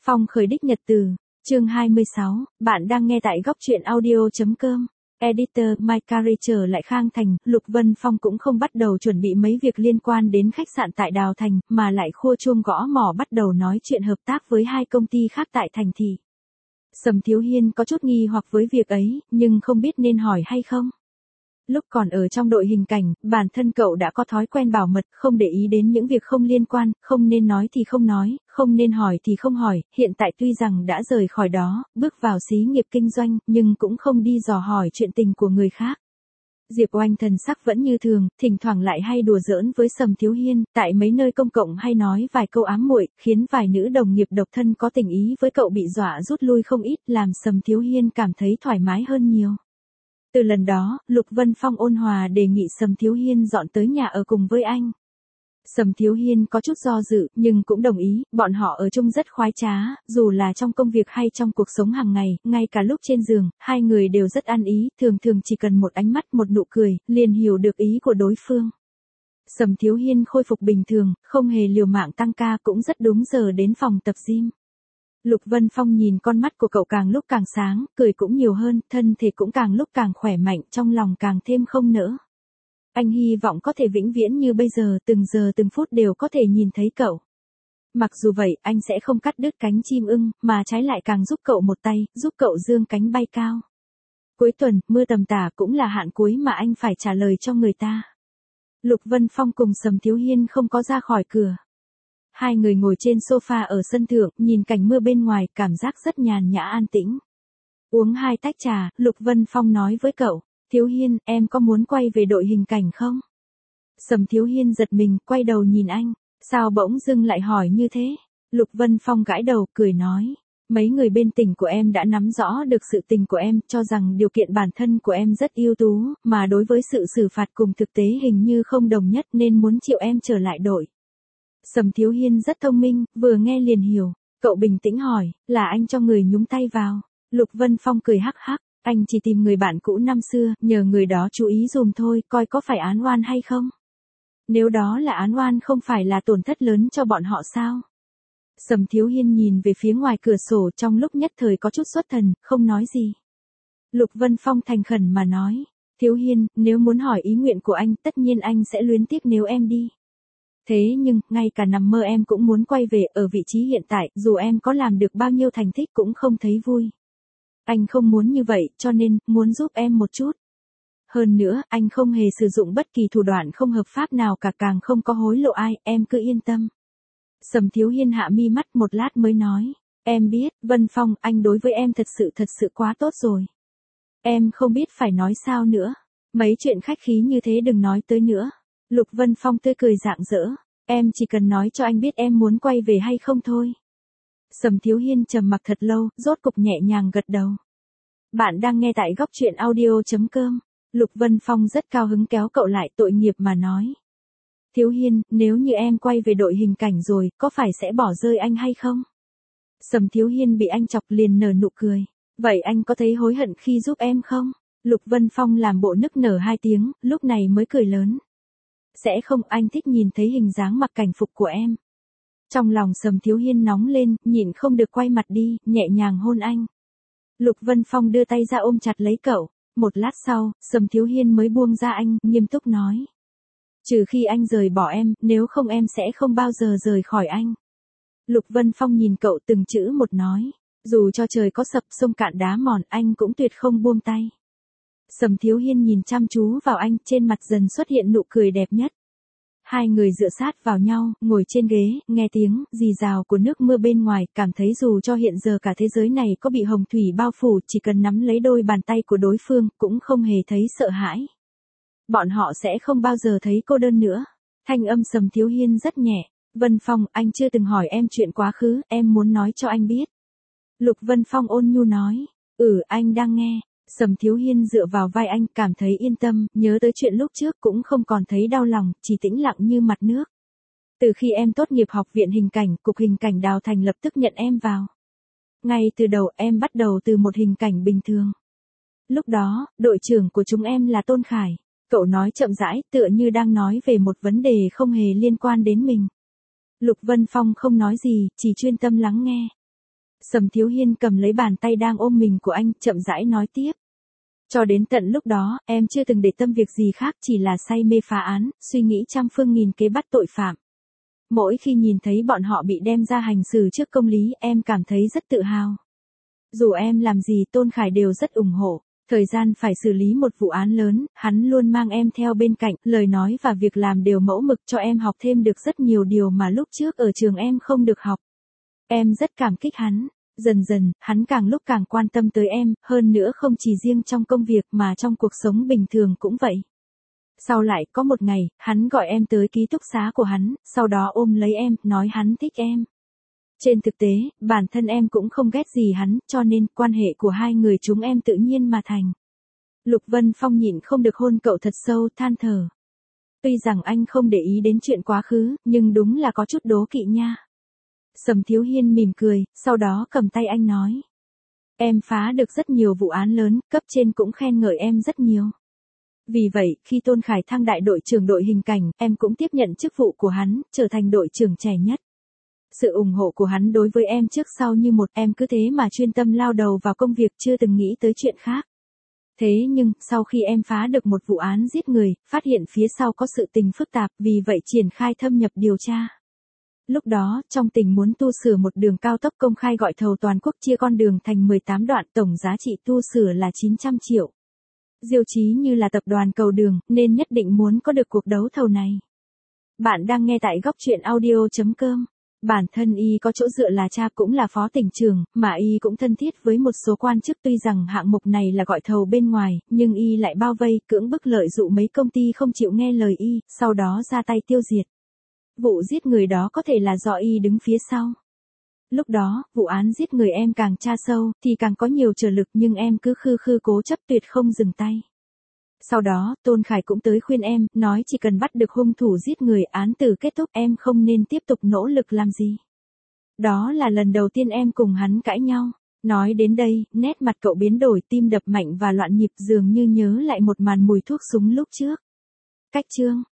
Phong khởi đích nhật từ, chương 26, bạn đang nghe tại góc truyện audio.com. Editor My Career trở lại Khang Thành, Lục Vân Phong cũng không bắt đầu chuẩn bị mấy việc liên quan đến khách sạn tại Đào Thành, mà lại khua chuông gõ mỏ bắt đầu nói chuyện hợp tác với hai công ty khác tại thành thị. Sầm Thiếu Hiên có chút nghi hoặc với việc ấy, nhưng không biết nên hỏi hay không. Lúc còn ở trong đội hình cảnh, bản thân cậu đã có thói quen bảo mật, không để ý đến những việc không liên quan, không nên nói thì không nói, không nên hỏi thì không hỏi, hiện tại tuy rằng đã rời khỏi đó, bước vào xí nghiệp kinh doanh, nhưng cũng không đi dò hỏi chuyện tình của người khác. Diệp Oanh thần sắc vẫn như thường, thỉnh thoảng lại hay đùa giỡn với Sầm Thiếu Hiên, tại mấy nơi công cộng hay nói vài câu ám muội, khiến vài nữ đồng nghiệp độc thân có tình ý với cậu bị dọa rút lui không ít, làm Sầm Thiếu Hiên cảm thấy thoải mái hơn nhiều. Từ lần đó, Lục Vân Phong ôn hòa đề nghị Sầm Thiếu Hiên dọn tới nhà ở cùng với anh. Sầm Thiếu Hiên có chút do dự, nhưng cũng đồng ý, bọn họ ở chung rất khoái trá, dù là trong công việc hay trong cuộc sống hàng ngày, ngay cả lúc trên giường, hai người đều rất ăn ý, thường thường chỉ cần một ánh mắt, một nụ cười, liền hiểu được ý của đối phương. Sầm Thiếu Hiên khôi phục bình thường, không hề liều mạng tăng ca, cũng rất đúng giờ đến phòng tập gym. Lục Vân Phong nhìn con mắt của cậu càng lúc càng sáng, cười cũng nhiều hơn, thân thể cũng càng lúc càng khỏe mạnh, trong lòng càng thêm không nỡ. Anh hy vọng có thể vĩnh viễn như bây giờ từng phút đều có thể nhìn thấy cậu. Mặc dù vậy, anh sẽ không cắt đứt cánh chim ưng, mà trái lại càng giúp cậu một tay, giúp cậu dương cánh bay cao. Cuối tuần, mưa tầm tả cũng là hạn cuối mà anh phải trả lời cho người ta. Lục Vân Phong cùng Sầm Thiếu Hiên không có ra khỏi cửa. Hai người ngồi trên sofa ở sân thượng, nhìn cảnh mưa bên ngoài, cảm giác rất nhàn nhã an tĩnh. Uống hai tách trà, Lục Vân Phong nói với cậu, Thiếu Hiên, em có muốn quay về đội hình cảnh không? Sầm Thiếu Hiên giật mình, quay đầu nhìn anh, sao bỗng dưng lại hỏi như thế? Lục Vân Phong gãi đầu, cười nói, mấy người bên tỉnh của em đã nắm rõ được sự tình của em, cho rằng điều kiện bản thân của em rất ưu tú, mà đối với sự xử phạt cùng thực tế hình như không đồng nhất nên muốn chịu em trở lại đội. Sầm Thiếu Hiên rất thông minh, vừa nghe liền hiểu, cậu bình tĩnh hỏi, là anh cho người nhúng tay vào. Lục Vân Phong cười hắc hắc, anh chỉ tìm người bạn cũ năm xưa, nhờ người đó chú ý dùm thôi, coi có phải án oan hay không. Nếu đó là án oan không phải là tổn thất lớn cho bọn họ sao? Sầm Thiếu Hiên nhìn về phía ngoài cửa sổ trong lúc nhất thời có chút xuất thần, không nói gì. Lục Vân Phong thành khẩn mà nói, Thiếu Hiên, nếu muốn hỏi ý nguyện của anh, tất nhiên anh sẽ luyến tiếc nếu em đi. Thế nhưng, ngay cả nằm mơ em cũng muốn quay về ở vị trí hiện tại, dù em có làm được bao nhiêu thành tích cũng không thấy vui. Anh không muốn như vậy, cho nên, muốn giúp em một chút. Hơn nữa, anh không hề sử dụng bất kỳ thủ đoạn không hợp pháp nào cả, càng không có hối lộ ai, em cứ yên tâm. Sầm Thiếu Hiên hạ mi mắt một lát mới nói, em biết, Vân Phong, anh đối với em thật sự quá tốt rồi. Em không biết phải nói sao nữa. Mấy chuyện khách khí như thế đừng nói tới nữa. Lục Vân Phong tươi cười rạng rỡ, em chỉ cần nói cho anh biết em muốn quay về hay không thôi. Sầm Thiếu Hiên trầm mặc thật lâu, rốt cục nhẹ nhàng gật đầu. Bạn đang nghe tại góc truyện audio.com. Lục Vân Phong rất cao hứng kéo cậu lại, tội nghiệp mà nói. Thiếu Hiên, nếu như em quay về đội hình cảnh rồi, có phải sẽ bỏ rơi anh hay không? Sầm Thiếu Hiên bị anh chọc liền nở nụ cười. Vậy anh có thấy hối hận khi giúp em không? Lục Vân Phong làm bộ nức nở hai tiếng, lúc này mới cười lớn. Sẽ không, anh thích nhìn thấy hình dáng mặc cảnh phục của em. Trong lòng Sầm Thiếu Hiên nóng lên, nhịn không được quay mặt đi, nhẹ nhàng hôn anh. Lục Vân Phong đưa tay ra ôm chặt lấy cậu. Một lát sau, Sầm Thiếu Hiên mới buông ra anh, nghiêm túc nói. Trừ khi anh rời bỏ em, nếu không em sẽ không bao giờ rời khỏi anh. Lục Vân Phong nhìn cậu từng chữ một nói. Dù cho trời có sập sông cạn đá mòn, anh cũng tuyệt không buông tay. Sầm Thiếu Hiên nhìn chăm chú vào anh, trên mặt dần xuất hiện nụ cười đẹp nhất. Hai người dựa sát vào nhau, ngồi trên ghế, nghe tiếng rì rào của nước mưa bên ngoài, cảm thấy dù cho hiện giờ cả thế giới này có bị hồng thủy bao phủ, chỉ cần nắm lấy đôi bàn tay của đối phương, cũng không hề thấy sợ hãi. Bọn họ sẽ không bao giờ thấy cô đơn nữa. Thanh âm Sầm Thiếu Hiên rất nhẹ. Vân Phong, anh chưa từng hỏi em chuyện quá khứ, em muốn nói cho anh biết. Lục Vân Phong ôn nhu nói. Anh đang nghe. Sầm Thiếu Hiên dựa vào vai anh, cảm thấy yên tâm, nhớ tới chuyện lúc trước cũng không còn thấy đau lòng, chỉ tĩnh lặng như mặt nước. Từ khi em tốt nghiệp học viện hình cảnh, cục hình cảnh Đào Thành lập tức nhận em vào. Ngay từ đầu em bắt đầu từ một hình cảnh bình thường. Lúc đó, đội trưởng của chúng em là Tôn Khải. Cậu nói chậm rãi, tựa như đang nói về một vấn đề không hề liên quan đến mình. Lục Vân Phong không nói gì, chỉ chuyên tâm lắng nghe. Sầm Thiếu Hiên cầm lấy bàn tay đang ôm mình của anh, chậm rãi nói tiếp. Cho đến tận lúc đó, em chưa từng để tâm việc gì khác, chỉ là say mê phá án, suy nghĩ trăm phương nghìn kế bắt tội phạm. Mỗi khi nhìn thấy bọn họ bị đem ra hành xử trước công lý, em cảm thấy rất tự hào. Dù em làm gì Tôn Khải đều rất ủng hộ. Thời gian phải xử lý một vụ án lớn, hắn luôn mang em theo bên cạnh, lời nói và việc làm đều mẫu mực cho em học thêm được rất nhiều điều mà lúc trước ở trường em không được học. Em rất cảm kích hắn. Dần dần, hắn càng lúc càng quan tâm tới em, hơn nữa không chỉ riêng trong công việc mà trong cuộc sống bình thường cũng vậy. Sau lại, có một ngày, hắn gọi em tới ký túc xá của hắn, sau đó ôm lấy em, nói hắn thích em. Trên thực tế, bản thân em cũng không ghét gì hắn, cho nên quan hệ của hai người chúng em tự nhiên mà thành. Lục Vân Phong nhịn không được hôn cậu thật sâu, than thở. Tuy rằng anh không để ý đến chuyện quá khứ, nhưng đúng là có chút đố kỵ nha. Sầm Thiếu Hiên mỉm cười, sau đó cầm tay anh nói. Em phá được rất nhiều vụ án lớn, cấp trên cũng khen ngợi em rất nhiều. Vì vậy, khi Tôn Khải thăng đại đội trưởng đội hình cảnh, em cũng tiếp nhận chức vụ của hắn, trở thành đội trưởng trẻ nhất. Sự ủng hộ của hắn đối với em trước sau như một, em cứ thế mà chuyên tâm lao đầu vào công việc, chưa từng nghĩ tới chuyện khác. Thế nhưng, sau khi em phá được một vụ án giết người, phát hiện phía sau có sự tình phức tạp, vì vậy triển khai thâm nhập điều tra. Lúc đó, trong tỉnh muốn tu sửa một đường cao tốc công khai gọi thầu toàn quốc, chia con đường thành 18 đoạn, tổng giá trị tu sửa là 900 triệu. Diêu Chí Như là tập đoàn cầu đường, nên nhất định muốn có được cuộc đấu thầu này. Bạn đang nghe tại góc truyện audio.com. Bản thân y có chỗ dựa là cha cũng là phó tỉnh trưởng, mà y cũng thân thiết với một số quan chức, tuy rằng hạng mục này là gọi thầu bên ngoài, nhưng y lại bao vây, cưỡng bức lợi dụ mấy công ty không chịu nghe lời y, sau đó ra tay tiêu diệt. Vụ giết người đó có thể là do y đứng phía sau. Lúc đó, vụ án giết người em càng tra sâu, thì càng có nhiều trở lực, nhưng em cứ khư cố chấp tuyệt không dừng tay. Sau đó, Tôn Khải cũng tới khuyên em, nói chỉ cần bắt được hung thủ giết người, án tử kết thúc, em không nên tiếp tục nỗ lực làm gì. Đó là lần đầu tiên em cùng hắn cãi nhau. Nói đến đây, nét mặt cậu biến đổi, tim đập mạnh và loạn nhịp, dường như nhớ lại một màn mùi thuốc súng lúc trước. Cách chương